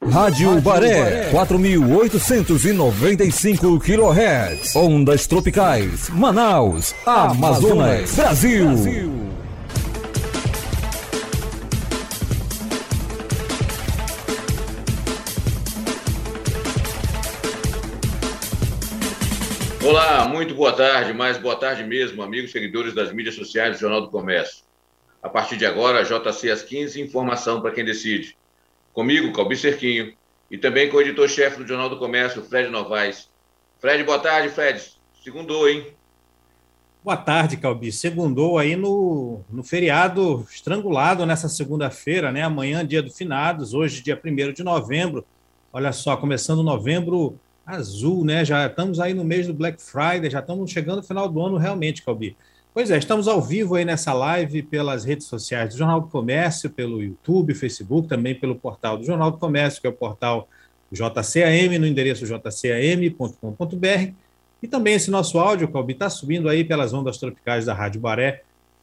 Rádio Baré, 4.895 kHz. Ondas tropicais, Manaus, Amazonas, Brasil. Olá, muito boa tarde, mas boa tarde mesmo, amigos seguidores das mídias sociais do Jornal do Comércio. A partir de agora, JC às 15, informação para quem decide. Comigo, Calbi Cerquinho, e também com o editor-chefe do Jornal do Comércio, Fred Novaes. Fred, boa tarde, Fred. Segundou, hein? Boa tarde, Calbi. Segundou aí no feriado estrangulado nessa segunda-feira, né? Amanhã, dia do Finados, hoje, dia 1º de novembro. Olha só, começando novembro azul, né? Já estamos aí no mês do Black Friday, já estamos chegando no final do ano realmente, Calbi. Pois é, estamos ao vivo aí nessa live pelas redes sociais do Jornal do Comércio, pelo YouTube, Facebook, também pelo portal do Jornal do Comércio, que é o portal JCAM, no endereço jcam.com.br. E também esse nosso áudio, Calbi, está subindo aí pelas ondas tropicais da Rádio Baré,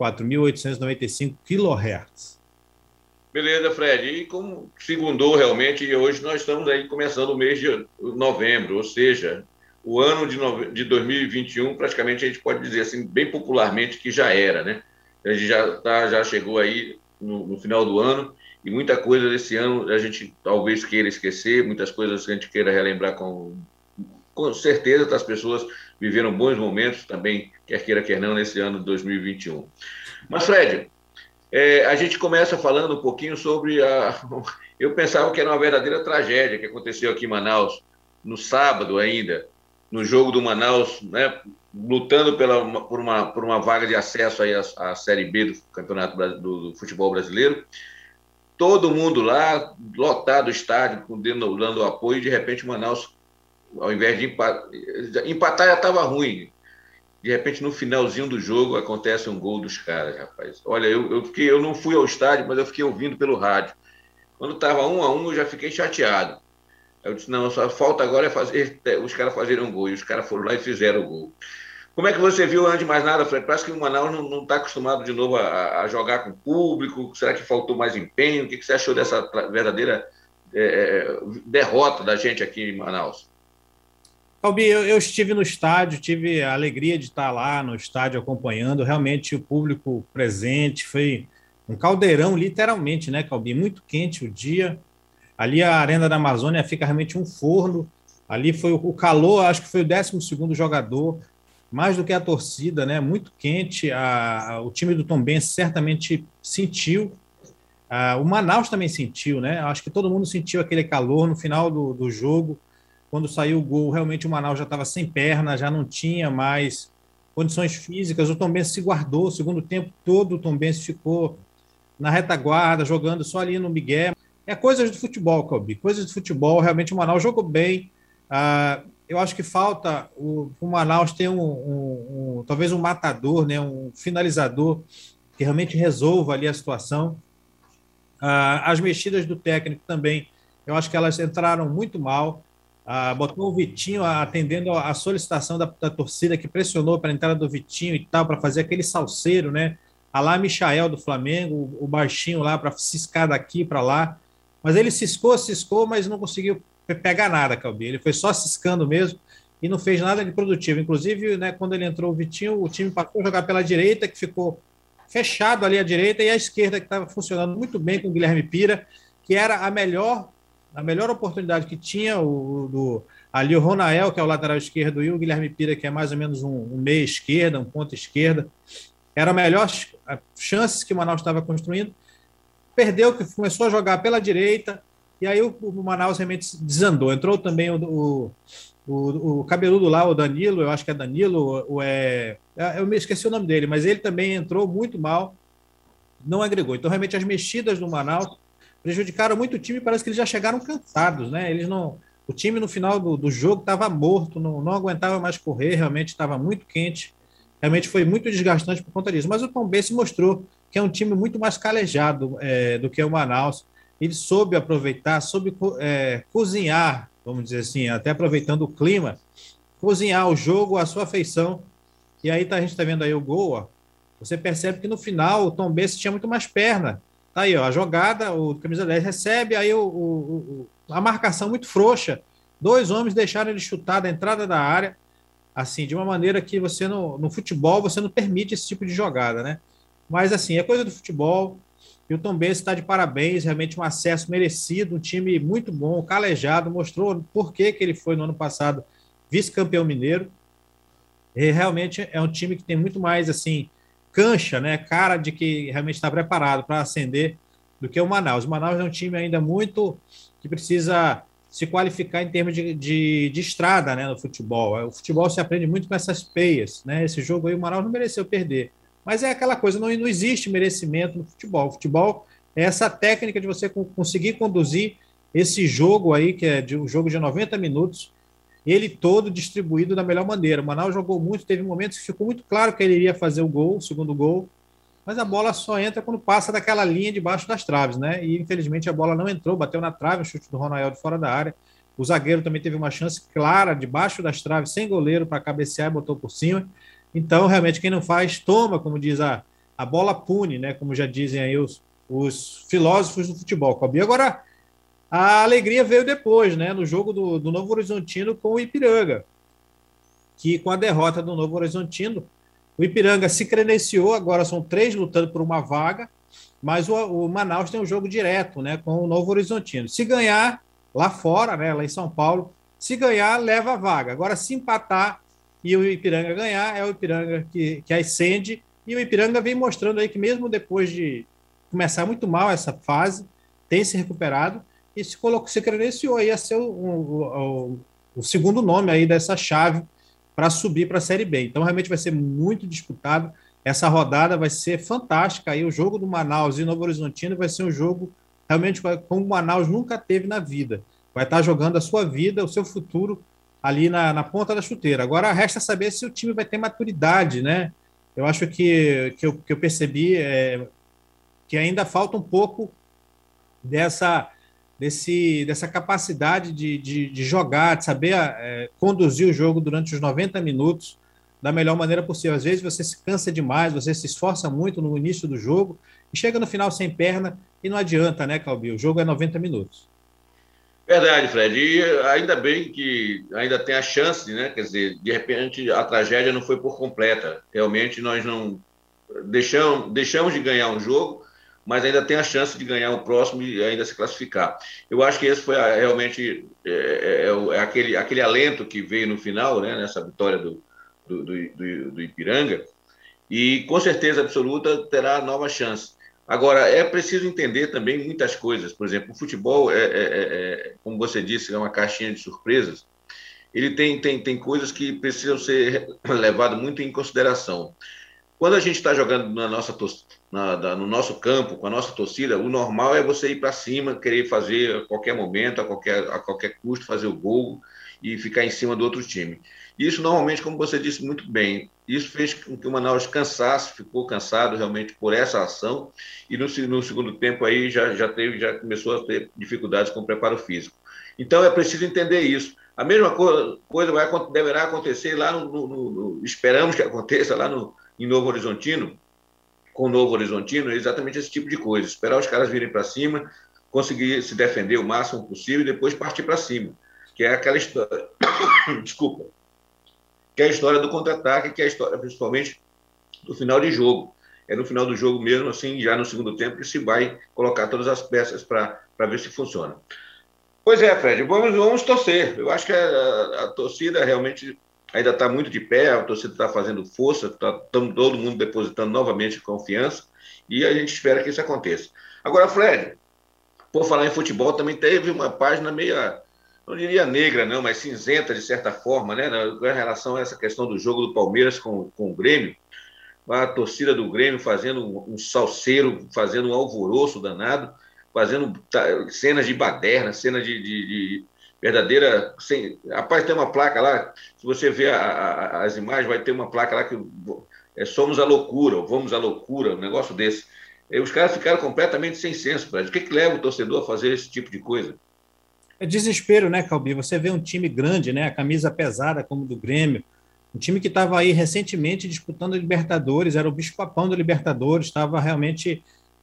4.895 kHz. Beleza, Fred. E como segundou realmente, e hoje nós estamos aí começando o mês de novembro, ou seja, o ano de 2021, praticamente a gente pode dizer assim, bem popularmente, que já era, né? A gente já chegou aí no final do ano e muita coisa desse ano a gente talvez queira esquecer, muitas coisas que a gente queira relembrar com certeza. As pessoas viveram bons momentos também, quer queira, quer não, nesse ano de 2021. Mas, Fred, a gente começa falando um pouquinho sobre eu pensava que era uma verdadeira tragédia que aconteceu aqui em Manaus, no sábado ainda, no jogo do Manaus, né, lutando por uma vaga de acesso aí à Série B do Campeonato do Futebol Brasileiro. Todo mundo lá, lotado o estádio, dando apoio, e de repente o Manaus, ao invés de empatar já estava ruim. De repente, no finalzinho do jogo, acontece um gol dos caras, rapaz. Olha, eu não fui ao estádio, mas eu fiquei ouvindo pelo rádio. Quando estava 1-1, eu já fiquei chateado. Eu disse, não, só falta agora os caras fazerem um gol. E os caras foram lá e fizeram o gol. Como é que você viu, antes de mais nada, Fred? Parece que o Manaus não está acostumado de novo a jogar com o público. Será que faltou mais empenho? O que você achou dessa verdadeira derrota da gente aqui em Manaus? Calbi, eu estive no estádio, tive a alegria de estar lá no estádio acompanhando, realmente o público presente, foi um caldeirão, literalmente, né, Calbi? Muito quente o dia. Ali a Arena da Amazônia fica realmente um forno. Ali foi o calor, acho que foi o 12º jogador, mais do que a torcida, né? Muito quente. O time do Tombense certamente sentiu. O Manaus também sentiu, né? Acho que todo mundo sentiu aquele calor no final do jogo. Quando saiu o gol, realmente o Manaus já estava sem perna, já não tinha mais condições físicas. O Tombense se guardou, o segundo tempo todo o Tombense ficou na retaguarda, jogando só ali no migué. É coisas do futebol, Calbi, coisas do futebol. Realmente o Manaus jogou bem. Eu acho que falta o Manaus ter talvez um matador, né, um finalizador que realmente resolva ali a situação. As mexidas do técnico também, eu acho que elas entraram muito mal. Botou o Vitinho atendendo a solicitação da torcida, que pressionou para a entrada do Vitinho e tal, para fazer aquele salseiro, né? Lá Michael do Flamengo, o baixinho lá para ciscar daqui para lá. Mas ele ciscou, mas não conseguiu pegar nada, Calbi. Ele foi só ciscando mesmo e não fez nada de produtivo. Inclusive, né, quando ele entrou o Vitinho, o time passou a jogar pela direita, que ficou fechado ali à direita, e a esquerda, que estava funcionando muito bem com o Guilherme Pira, que era a melhor oportunidade que tinha, ali o Ronael, que é o lateral esquerdo, e o Guilherme Pira, que é mais ou menos um meia esquerda, um ponta esquerda. Era a melhor chance que o Manaus estava construindo. Perdeu, que começou a jogar pela direita, e aí o Manaus realmente desandou. Entrou também o cabeludo lá, o Danilo, eu acho que é Danilo, eu me esqueci o nome dele, mas ele também entrou muito mal, não agregou. Então, realmente, as mexidas do Manaus prejudicaram muito o time, parece que eles já chegaram cansados, né? O time no final do jogo estava morto, não aguentava mais correr, realmente estava muito quente, realmente foi muito desgastante por conta disso. Mas o Tombense mostrou que é um time muito mais calejado do que o Manaus. Ele soube aproveitar, soube cozinhar, vamos dizer assim, até aproveitando o clima, cozinhar o jogo à sua feição. E aí a gente está vendo aí o gol, ó. Você percebe que no final o Tombense tinha muito mais perna. Tá aí, ó, a jogada, o camisa 10 recebe, aí a marcação muito frouxa. 2 homens deixaram ele chutar da entrada da área, assim, de uma maneira que você no futebol você não permite esse tipo de jogada, né? Mas assim, é coisa do futebol. E o Tombense está de parabéns, realmente um acesso merecido, um time muito bom, calejado, mostrou por que ele foi no ano passado vice-campeão mineiro. E realmente é um time que tem muito mais assim cancha, né? Cara de que realmente está preparado para ascender do que o Manaus. O Manaus é um time ainda muito que precisa se qualificar em termos de estrada, né, no futebol. O futebol se aprende muito com essas peias, né? Esse jogo aí o Manaus não mereceu perder. Mas é aquela coisa, não existe merecimento no futebol. O futebol é essa técnica de você conseguir conduzir esse jogo aí, que é um jogo de 90 minutos, ele todo distribuído da melhor maneira. O Manaus jogou muito, teve momentos que ficou muito claro que ele iria fazer o segundo gol, mas a bola só entra quando passa daquela linha debaixo das traves, né? E infelizmente a bola não entrou, bateu na trave, o chute do Ronaldo fora da área. O zagueiro também teve uma chance clara debaixo das traves, sem goleiro para cabecear e botou por cima. Então, realmente, quem não faz, toma, como diz a bola pune, né? Como já dizem aí os filósofos do futebol, Calbi. Agora, a alegria veio depois, né? No jogo do Novo Horizontino com o Ipiranga, que com a derrota do Novo Horizontino, o Ipiranga se credenciou, agora são 3 lutando por uma vaga, mas o Manaus tem um jogo direto, né? Com o Novo Horizontino. Se ganhar, lá fora, né? Lá em São Paulo, se ganhar, leva a vaga. Agora, se empatar e o Ipiranga ganhar, é o Ipiranga que ascende, e o Ipiranga vem mostrando aí que mesmo depois de começar muito mal essa fase, tem se recuperado e se credenciou aí a ser o segundo nome aí dessa chave para subir para a Série B. Então realmente vai ser muito disputado, essa rodada vai ser fantástica, aí o jogo do Manaus e Novo Horizontino vai ser um jogo realmente como o Manaus nunca teve na vida, vai estar jogando a sua vida, o seu futuro ali na ponta da chuteira. Agora resta saber se o time vai ter maturidade, né? Eu acho que eu percebi que ainda falta um pouco dessa capacidade de jogar, de saber conduzir o jogo durante os 90 minutos da melhor maneira possível. Às vezes você se cansa demais, você se esforça muito no início do jogo e chega no final sem perna e não adianta, né, Calbi? O jogo é 90 minutos. Verdade, Fred. E ainda bem que ainda tem a chance, né? Quer dizer, de repente a tragédia não foi por completa. Realmente nós não deixamos de ganhar um jogo, mas ainda tem a chance de ganhar o próximo e ainda se classificar. Eu acho que esse foi realmente aquele alento que veio no final, né? Nessa vitória do Ipiranga, e com certeza absoluta terá nova chance. Agora, é preciso entender também muitas coisas. Por exemplo, o futebol, como você disse, é uma caixinha de surpresas. Ele tem coisas que precisam ser levadas muito em consideração. Quando a gente está jogando no nosso campo, com a nossa torcida, o normal é você ir para cima, querer fazer a qualquer momento, a qualquer custo, fazer o gol e ficar em cima do outro time. Isso, normalmente, como você disse muito bem, isso fez com que o Manaus ficou cansado realmente por essa ação, e no segundo tempo aí já começou a ter dificuldades com o preparo físico. Então é preciso entender isso. A mesma coisa deverá acontecer lá esperamos que aconteça lá em Novo Horizontino, com o Novo Horizontino, exatamente esse tipo de coisa. Esperar os caras virem para cima, conseguir se defender o máximo possível e depois partir para cima, que é aquela história... Desculpa. Que é a história do contra-ataque, que é a história principalmente do final de jogo. É no final do jogo mesmo, assim, já no segundo tempo, que se vai colocar todas as peças para ver se funciona. Pois é, Fred, vamos torcer. Eu acho que a torcida realmente ainda está muito de pé, a torcida está fazendo força, está todo mundo depositando novamente confiança, e a gente espera que isso aconteça. Agora, Fred, por falar em futebol, também teve uma página meio... não diria negra, não, mas cinzenta, de certa forma, né, em relação a essa questão do jogo do Palmeiras com o Grêmio, a torcida do Grêmio fazendo um salseiro, fazendo um alvoroço danado, fazendo cenas de baderna, cenas de verdadeira... Rapaz, tem uma placa lá, se você ver as imagens, vai ter uma placa lá que somos a loucura, ou vamos à loucura, um negócio desse. E os caras ficaram completamente sem senso, Fred. O que leva o torcedor a fazer esse tipo de coisa? É desespero, né, Calbi? Você vê um time grande, né, a camisa pesada como do Grêmio, um time que estava aí recentemente disputando a Libertadores, era o bicho-papão da Libertadores, estava realmente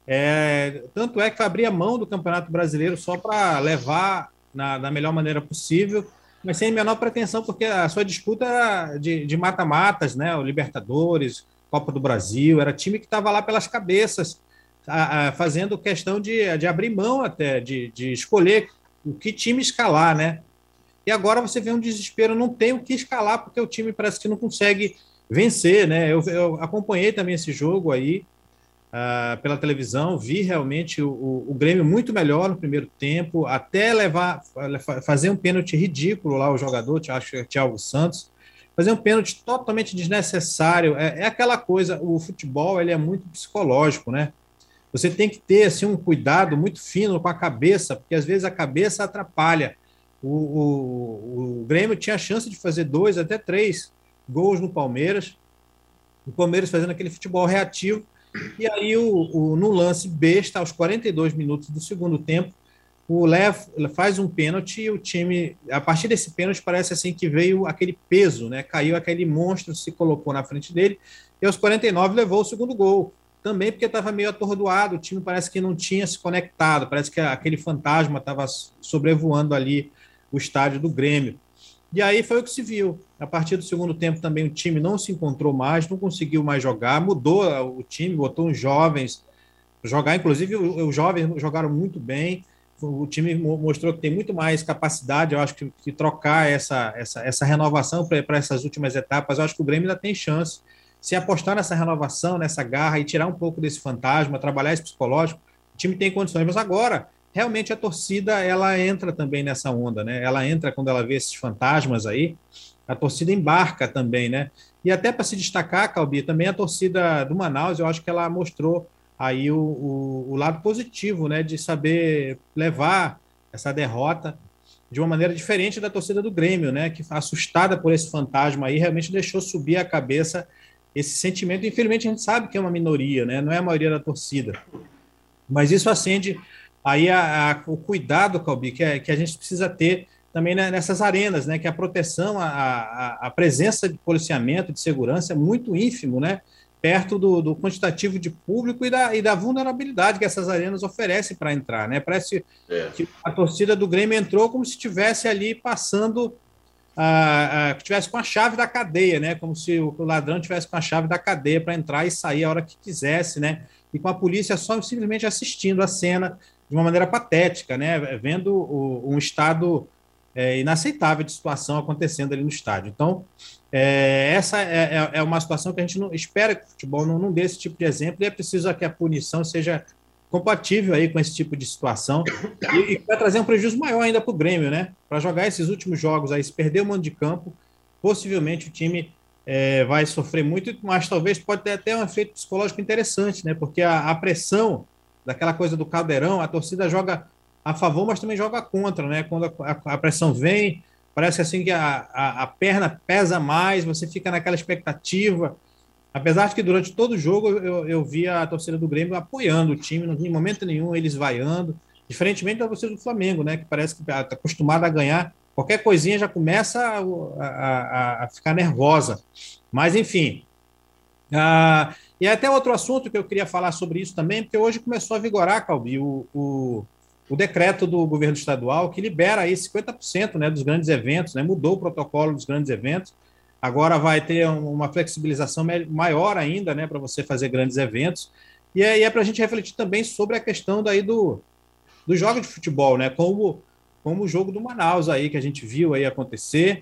Tanto é que abria mão do Campeonato Brasileiro só para levar da melhor maneira possível, mas sem a menor pretensão, porque a sua disputa era de mata-matas, né? O Libertadores, Copa do Brasil, era time que estava lá pelas cabeças, fazendo questão de abrir mão até, de escolher o que time escalar, né? E agora você vê um desespero, não tem o que escalar, porque o time parece que não consegue vencer, né? Eu acompanhei também esse jogo aí, pela televisão, vi realmente o Grêmio muito melhor no primeiro tempo, até fazer um pênalti ridículo lá, o jogador, acho que é Thiago Santos, fazer um pênalti totalmente desnecessário. É aquela coisa, o futebol ele é muito psicológico, né? Você tem que ter assim, um cuidado muito fino com a cabeça, porque às vezes a cabeça atrapalha. O Grêmio tinha a chance de fazer 2 até 3 gols no Palmeiras, o Palmeiras fazendo aquele futebol reativo, e aí no lance besta, aos 42 minutos do segundo tempo, o Léo faz um pênalti e o time, a partir desse pênalti, parece assim que veio aquele peso, né? Caiu aquele monstro, se colocou na frente dele, e aos 49 levou o segundo gol. Também porque estava meio atordoado, o time parece que não tinha se conectado, parece que aquele fantasma estava sobrevoando ali o estádio do Grêmio. E aí foi o que se viu. A partir do segundo tempo também o time não se encontrou mais, não conseguiu mais jogar, mudou o time, botou uns jovens jogar, inclusive os jovens jogaram muito bem, o time mostrou que tem muito mais capacidade, eu acho que trocar essa renovação para essas últimas etapas, eu acho que o Grêmio ainda tem chance. Se apostar nessa renovação, nessa garra e tirar um pouco desse fantasma, trabalhar esse psicológico, o time tem condições. Mas agora, realmente a torcida, ela entra também nessa onda, né? Ela entra quando ela vê esses fantasmas aí, a torcida embarca também, né? E até para se destacar, Calbi, também a torcida do Manaus, eu acho que ela mostrou aí o lado positivo, né? De saber levar essa derrota de uma maneira diferente da torcida do Grêmio, né? Que assustada por esse fantasma aí, realmente deixou subir a cabeça esse sentimento. Infelizmente, a gente sabe que é uma minoria, né? Não é a maioria da torcida. Mas isso acende aí o cuidado, Calbi, que a gente precisa ter também, né, nessas arenas, né? Que a proteção, a presença de policiamento, de segurança é muito ínfimo, né? Perto do quantitativo de público e da vulnerabilidade que essas arenas oferecem para entrar, né? Parece que a torcida do Grêmio entrou como se estivesse ali passando, tivesse com a chave da cadeia, né? Como se o ladrão tivesse com a chave da cadeia para entrar e sair a hora que quisesse, né? E com a polícia só simplesmente assistindo a cena de uma maneira patética, né? Vendo um estado inaceitável de situação acontecendo ali no estádio. Então, essa é uma situação que a gente não espera que o futebol não dê esse tipo de exemplo, e é preciso que a punição seja compatível aí com esse tipo de situação, e vai trazer um prejuízo maior ainda para o Grêmio, né? Para jogar esses últimos jogos aí, se perder o mando de campo, possivelmente o time vai sofrer muito, mas talvez pode ter até um efeito psicológico interessante, né? Porque a pressão daquela coisa do caldeirão, a torcida joga a favor, mas também joga contra, né? Quando a pressão vem, parece assim que a perna pesa mais, você fica naquela expectativa. Apesar de que durante todo o jogo eu via a torcida do Grêmio apoiando o time, não vi em momento nenhum eles vaiando, diferentemente da torcida do Flamengo, né? Que parece que está acostumada a ganhar, qualquer coisinha já começa a ficar nervosa. Mas, enfim. E até outro assunto que eu queria falar sobre isso também, porque hoje começou a vigorar, Calbi, o decreto do governo estadual que libera aí 50%, né, dos grandes eventos, né? Mudou o protocolo dos grandes eventos. Agora vai ter uma flexibilização maior ainda, né, para você fazer grandes eventos. E aí é para a gente refletir também sobre a questão daí do jogo de futebol, né, como o jogo do Manaus aí, que a gente viu aí acontecer.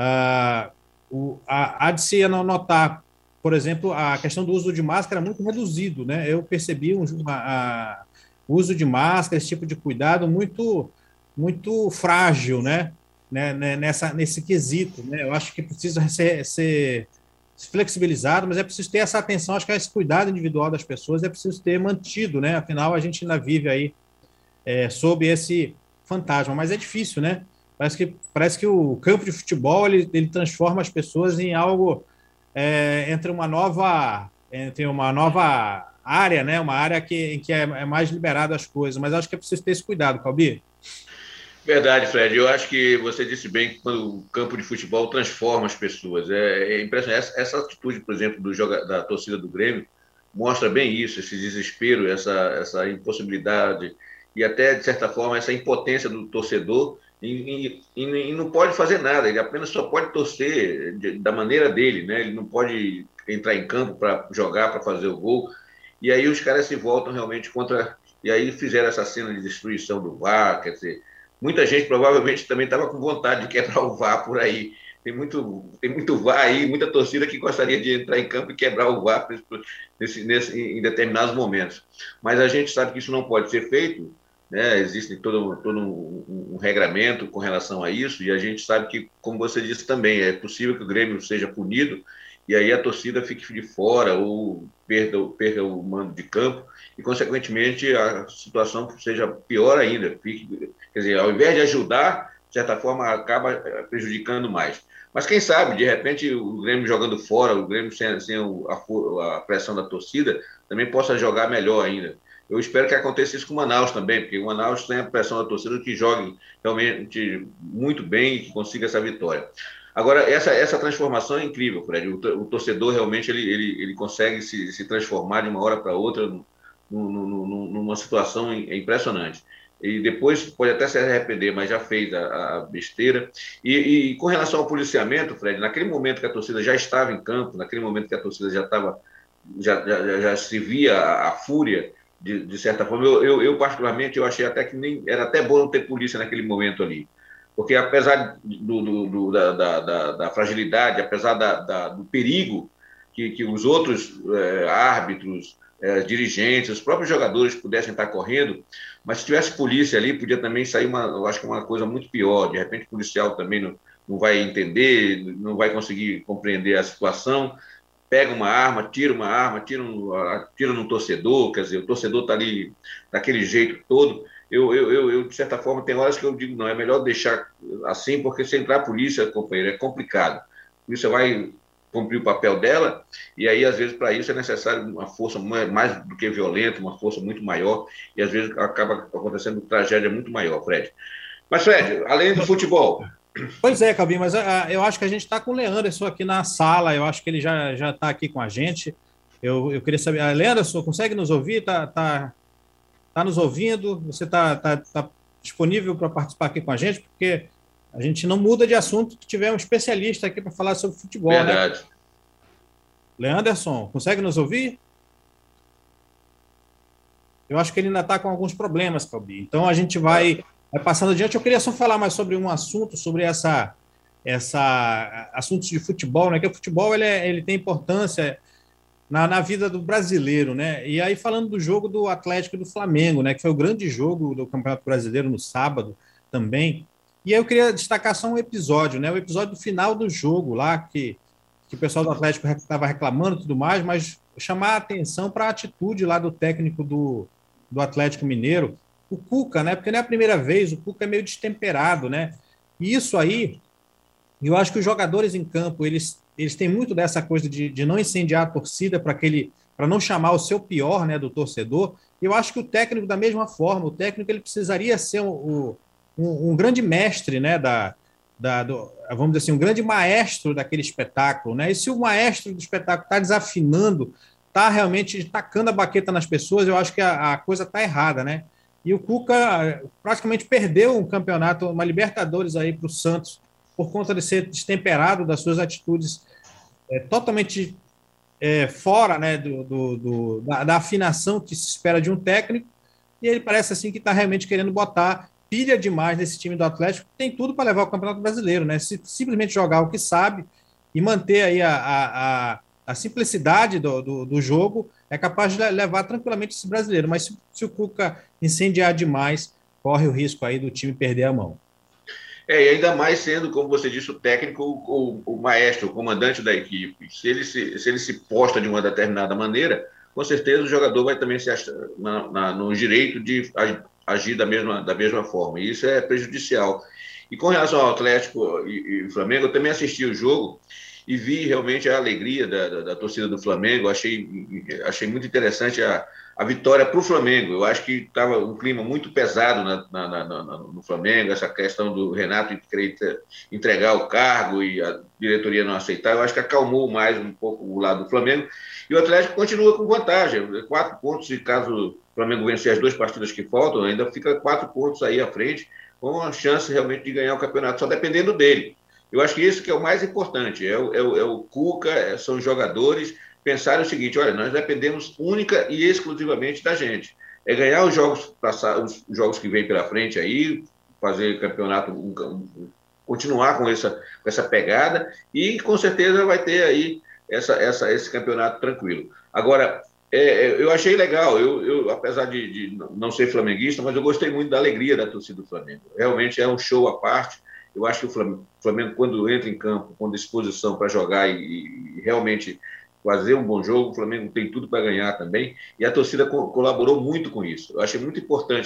Há de se notar, por exemplo, a questão do uso de máscara muito reduzido, né? Eu percebi o uso de máscara, esse tipo de cuidado muito, muito frágil, né? Nesse quesito, né? Eu acho que precisa ser flexibilizado, mas é preciso ter essa atenção, acho que esse cuidado individual das pessoas é preciso ter mantido, né? Afinal, a gente ainda vive aí sob esse fantasma, mas é difícil, né? Parece que o campo de futebol ele transforma as pessoas em algo entre uma nova área, né? Uma área em que é mais liberado as coisas, mas acho que é preciso ter esse cuidado, Calbi. Verdade, Fred. Eu acho que você disse bem que quando o campo de futebol transforma as pessoas. É impressionante. Essa atitude, por exemplo, da torcida do Grêmio mostra bem isso, esse desespero, essa impossibilidade e até, de certa forma, essa impotência do torcedor e não pode fazer nada, ele apenas só pode torcer da maneira dele, né? Ele não pode entrar em campo para jogar, para fazer o gol, e aí os caras se voltam realmente contra, e aí fizeram essa cena de destruição do VAR, quer dizer, muita gente provavelmente também estava com vontade de quebrar o VAR por aí, tem muito VAR aí, muita torcida que gostaria de entrar em campo e quebrar o VAR em determinados momentos. Mas a gente sabe que isso não pode ser feito, né? Existe todo um regramento com relação a isso, e a gente sabe que, como você disse também, é possível que o Grêmio seja punido, e aí a torcida fique de fora ou perca o mando de campo, e, consequentemente, a situação seja pior ainda. Quer dizer, ao invés de ajudar, de certa forma, acaba prejudicando mais. Mas quem sabe, de repente, o Grêmio jogando fora, o Grêmio sem a pressão da torcida, também possa jogar melhor ainda. Eu espero que aconteça isso com o Manaus também, porque o Manaus tem a pressão da torcida que jogue realmente muito bem e que consiga essa vitória. Agora, essa transformação é incrível, Fred. O torcedor realmente ele consegue se transformar de uma hora para outra numa situação impressionante. E depois pode até se arrepender, mas já fez a besteira. E com relação ao policiamento, Fred, naquele momento que a torcida já estava em campo, naquele momento que a torcida já se via a fúria, de certa forma, eu particularmente, eu achei até que nem era até bom não ter polícia naquele momento ali, porque apesar da fragilidade, apesar do perigo que os outros árbitros, dirigentes, os próprios jogadores pudessem estar correndo, mas se tivesse polícia ali, podia também sair eu acho que uma coisa muito pior. De repente o policial também não vai entender, não vai conseguir compreender a situação, pega uma arma, tira no torcedor, quer dizer, o torcedor está ali daquele jeito todo. Eu, de certa forma, tem horas que eu digo, não, é melhor deixar assim, porque se entrar a polícia, companheiro, é complicado. A polícia vai cumprir o papel dela, e aí, às vezes, para isso é necessário uma força mais do que violenta, uma força muito maior, e às vezes acaba acontecendo tragédia muito maior, Fred. Mas, Fred, além do futebol... Pois é, Calvin, mas eu acho que a gente está com o Leanderson aqui na sala, eu acho que ele já está aqui com a gente. Eu queria saber, Leanderson, consegue nos ouvir? Tá nos ouvindo? Você está disponível para participar aqui com a gente? Porque a gente não muda de assunto se tiver um especialista aqui para falar sobre futebol. Verdade. Né? Leanderson, consegue nos ouvir? Eu acho que ele ainda está com alguns problemas, Calvin. Então a gente vai passando adiante. Eu queria só falar mais sobre um assunto, sobre assuntos de futebol, né? Que o futebol ele tem importância na vida do brasileiro, né? E aí falando do jogo do Atlético e do Flamengo, né? Que foi o grande jogo do Campeonato Brasileiro no sábado também. E aí eu queria destacar só um episódio, né? O episódio do final do jogo lá, que o pessoal do Atlético estava reclamando e tudo mais, mas chamar a atenção para a atitude lá do técnico do Atlético Mineiro, o Cuca, né? Porque não é a primeira vez, o Cuca é meio destemperado, né? E isso aí, eu acho que os jogadores em campo, eles têm muito dessa coisa de não incendiar a torcida para não chamar o seu pior, né, do torcedor. E eu acho que o técnico, da mesma forma, o técnico ele precisaria ser um grande mestre, né, vamos dizer assim, um grande maestro daquele espetáculo, né? E se o maestro do espetáculo está desafinando, está realmente tacando a baqueta nas pessoas, eu acho que a coisa está errada, né? E o Cuca praticamente perdeu um campeonato, uma Libertadores aí para o Santos, por conta de ser destemperado das suas atitudes totalmente fora, né, da afinação que se espera de um técnico, e ele parece assim que está realmente querendo botar pilha demais nesse time do Atlético, que tem tudo para levar o Campeonato Brasileiro, né? Se simplesmente jogar o que sabe e manter aí a simplicidade do jogo, é capaz de levar tranquilamente esse brasileiro. Mas se o Cuca incendiar demais, corre o risco aí do time perder a mão. E ainda mais sendo, como você disse, o técnico, o maestro, o comandante da equipe. Se ele se posta de uma determinada maneira, com certeza o jogador vai também se achar no direito de agir da mesma forma. E isso é prejudicial. E com relação ao Atlético e Flamengo, eu também assisti o jogo, e vi realmente a alegria da torcida do Flamengo. Achei muito interessante a vitória para o Flamengo. Eu acho que estava um clima muito pesado no Flamengo, essa questão do Renato querer entregar o cargo e a diretoria não aceitar. Eu acho que acalmou mais um pouco o lado do Flamengo. E o Atlético continua com vantagem, 4 pontos, e caso o Flamengo vencer as 2 partidas que faltam, ainda fica 4 pontos aí à frente, com a chance realmente de ganhar o campeonato, só dependendo dele. Eu acho que isso que é o mais importante, é o Cuca, são os jogadores pensarem o seguinte: olha, nós dependemos única e exclusivamente da gente. É ganhar os jogos que vêm pela frente aí, fazer campeonato, continuar com essa pegada, e com certeza vai ter aí esse campeonato tranquilo. Agora, eu achei legal, eu apesar de não ser flamenguista, mas eu gostei muito da alegria da torcida do Flamengo. Realmente é um show à parte. Eu acho que o Flamengo, quando entra em campo com disposição para jogar e realmente fazer um bom jogo, o Flamengo tem tudo para ganhar também, e a torcida colaborou muito com isso. Eu achei muito importante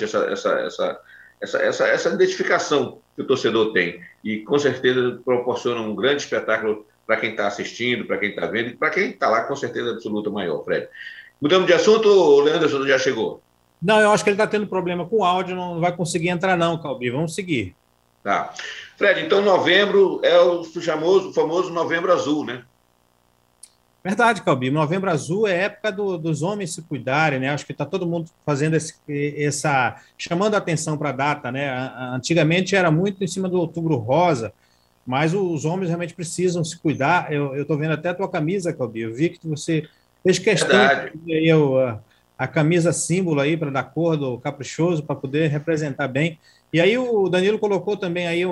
essa identificação que o torcedor tem, e com certeza proporciona um grande espetáculo para quem está assistindo, para quem está vendo, e para quem está lá, com certeza absoluta maior, Fred. Mudamos de assunto, o Leanderson já chegou? Não, eu acho que ele está tendo problema com o áudio, não vai conseguir entrar não, Calbi. Vamos seguir. Tá. Fred, então novembro é o famoso Novembro Azul, né? Verdade, Calbi. Novembro Azul é época dos homens se cuidarem, né? Acho que está todo mundo fazendo chamando a atenção para a data, né? Antigamente era muito em cima do Outubro Rosa, mas os homens realmente precisam se cuidar. Eu estou vendo até a tua camisa, Calbi. Eu vi que você fez questão de a camisa símbolo aí da cor do Caprichoso para poder representar bem. E aí o Danilo colocou também aí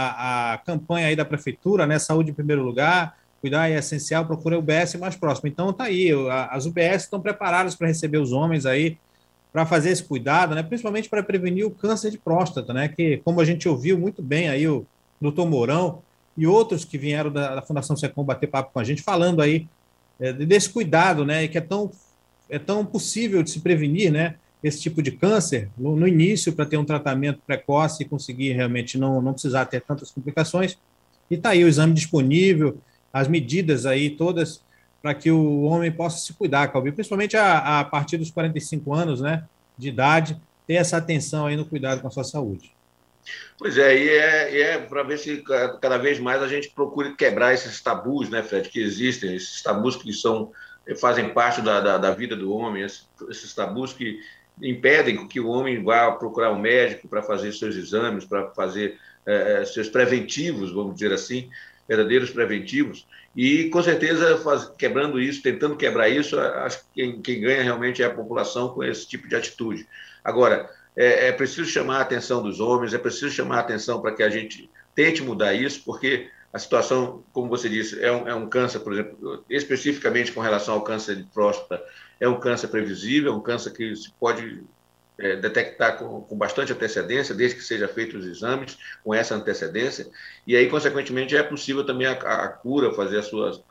a campanha aí da prefeitura, né? Saúde em primeiro lugar, cuidar é essencial, procura o UBS mais próximo. Então tá aí, as UBS estão preparadas para receber os homens aí, para fazer esse cuidado, né? Principalmente para prevenir o câncer de próstata, né? Que, como a gente ouviu muito bem aí o doutor Mourão e outros que vieram da Fundação Secom bater papo com a gente, falando aí desse cuidado, né? Que é tão possível de se prevenir, né? Esse tipo de câncer no início, para ter um tratamento precoce e conseguir realmente não precisar ter tantas complicações. E está aí o exame disponível, as medidas aí todas para que o homem possa se cuidar, Calbi, principalmente a partir dos 45 anos, né, de idade, ter essa atenção aí no cuidado com a sua saúde. Pois é, e é para ver se cada vez mais a gente procure quebrar esses tabus, né, Fred, que existem, esses tabus que fazem parte da vida do homem, esses tabus que impedem que o homem vá procurar um médico para fazer seus exames, para fazer seus preventivos, vamos dizer assim, verdadeiros preventivos, e com certeza quebrando isso, tentando quebrar isso, acho que quem ganha realmente é a população com esse tipo de atitude. Agora, é preciso chamar a atenção dos homens, é preciso chamar a atenção para que a gente tente mudar isso, porque a situação, como você disse, é um câncer, por exemplo, especificamente com relação ao câncer de próstata, é um câncer previsível, é um câncer que se pode detectar com bastante antecedência, desde que sejam feitos os exames com essa antecedência, e aí, consequentemente, é possível também a cura, fazer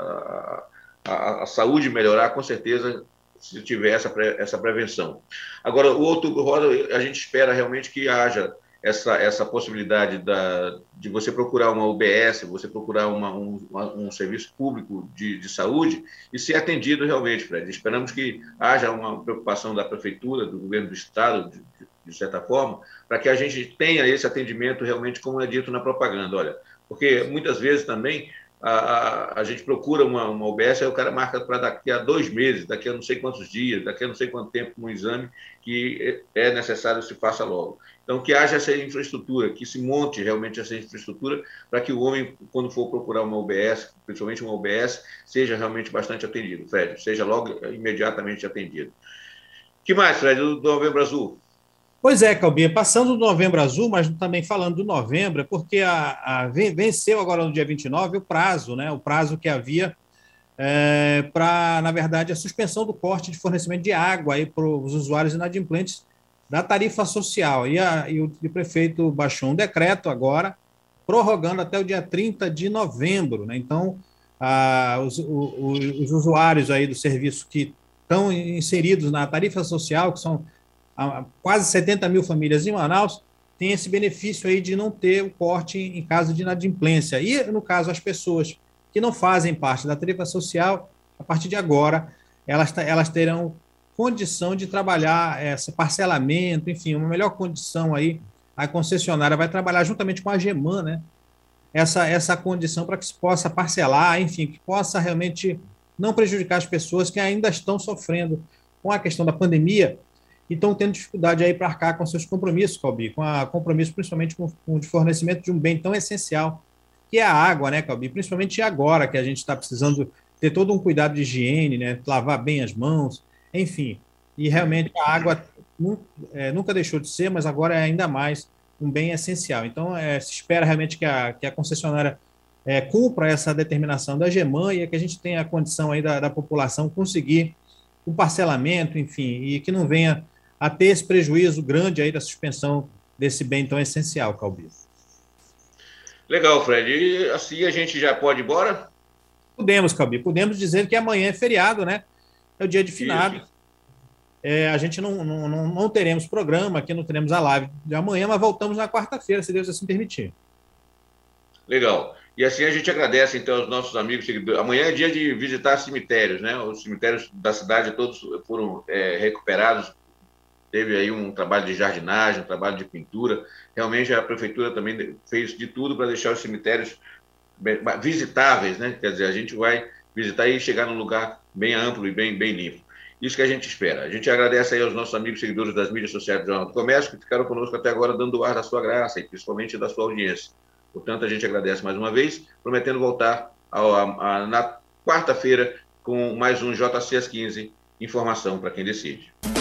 a saúde melhorar, com certeza, se tiver essa prevenção. Agora, o Outubro Rosa, a gente espera realmente que haja essa possibilidade de você procurar uma UBS, você procurar um serviço público de saúde e ser atendido realmente, Fred. Esperamos que haja uma preocupação da prefeitura, do governo do estado, de certa forma, para que a gente tenha esse atendimento realmente como é dito na propaganda. Olha, porque muitas vezes também a gente procura uma UBS, aí o cara marca para daqui a 2 meses, daqui a não sei quantos dias, daqui a não sei quanto tempo um exame que é necessário que se faça logo. Então, que haja essa infraestrutura, que se monte realmente essa infraestrutura para que o homem, quando for procurar uma UBS, principalmente uma UBS, seja realmente bastante atendido, Fred, seja logo imediatamente atendido. O que mais, Fred, do Novembro Azul? Pois é, Calbi, passando do Novembro Azul, mas também falando do novembro, é porque venceu agora no dia 29 o prazo, né? O prazo que havia para, na verdade, a suspensão do corte de fornecimento de água para os usuários inadimplentes da tarifa social. E o prefeito baixou um decreto agora, prorrogando até o dia 30 de novembro, né? Então, os usuários aí do serviço que estão inseridos na tarifa social, que são quase 70 mil famílias em Manaus, tem esse benefício aí de não ter o corte em caso de inadimplência. E, no caso, as pessoas que não fazem parte da tarifa social, a partir de agora, elas terão condição de trabalhar esse parcelamento, enfim, uma melhor condição aí. A concessionária vai trabalhar juntamente com a AGEMAN, né? Essa condição para que se possa parcelar, enfim, que possa realmente não prejudicar as pessoas que ainda estão sofrendo com a questão da pandemia e estão tendo dificuldade aí para arcar com seus compromissos, Calbi, compromisso principalmente com o fornecimento de um bem tão essencial, que é a água, né, Calbi? Principalmente agora que a gente está precisando ter todo um cuidado de higiene, né, lavar bem as mãos, enfim. E realmente a água nunca deixou de ser, mas agora é ainda mais um bem essencial. Então, se espera realmente que a concessionária cumpra essa determinação da AGEMAN e que a gente tenha a condição aí da população conseguir o parcelamento, enfim, e que não venha a ter esse prejuízo grande aí da suspensão desse bem tão essencial, Calbi. Legal, Fred. E assim a gente já pode ir embora? Podemos, Calbi. Podemos dizer que amanhã é feriado, né? É o dia de finado. A gente não teremos programa aqui, não teremos a live de amanhã, mas voltamos na quarta-feira, se Deus assim permitir. Legal. E assim a gente agradece, então, aos nossos amigos seguidores. Amanhã é dia de visitar cemitérios, né? Os cemitérios da cidade todos foram recuperados. Teve aí um trabalho de jardinagem, um trabalho de pintura. Realmente a prefeitura também fez de tudo para deixar os cemitérios visitáveis, né? Quer dizer, a gente vai visitar e chegar num lugar bem amplo e bem limpo. Isso que a gente espera. A gente agradece aí aos nossos amigos seguidores das mídias sociais do Jornal do Comércio, que ficaram conosco até agora, dando o ar da sua graça e principalmente da sua audiência. Portanto, a gente agradece mais uma vez, prometendo voltar na quarta-feira com mais um JC às 15, informação para quem decide.